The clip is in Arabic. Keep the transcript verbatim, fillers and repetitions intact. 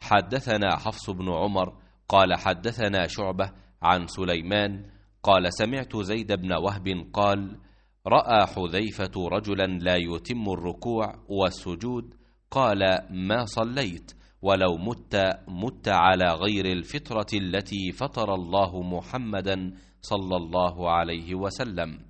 حدثنا حفص بن عمر قال حدثنا شعبة عن سليمان قال سمعت زيد بن وهب قال رأى حذيفة رجلا لا يتم الركوع والسجود قال ما صليت ولو مت مت على غير الفطرة التي فطر الله محمدا صلى الله عليه وسلم.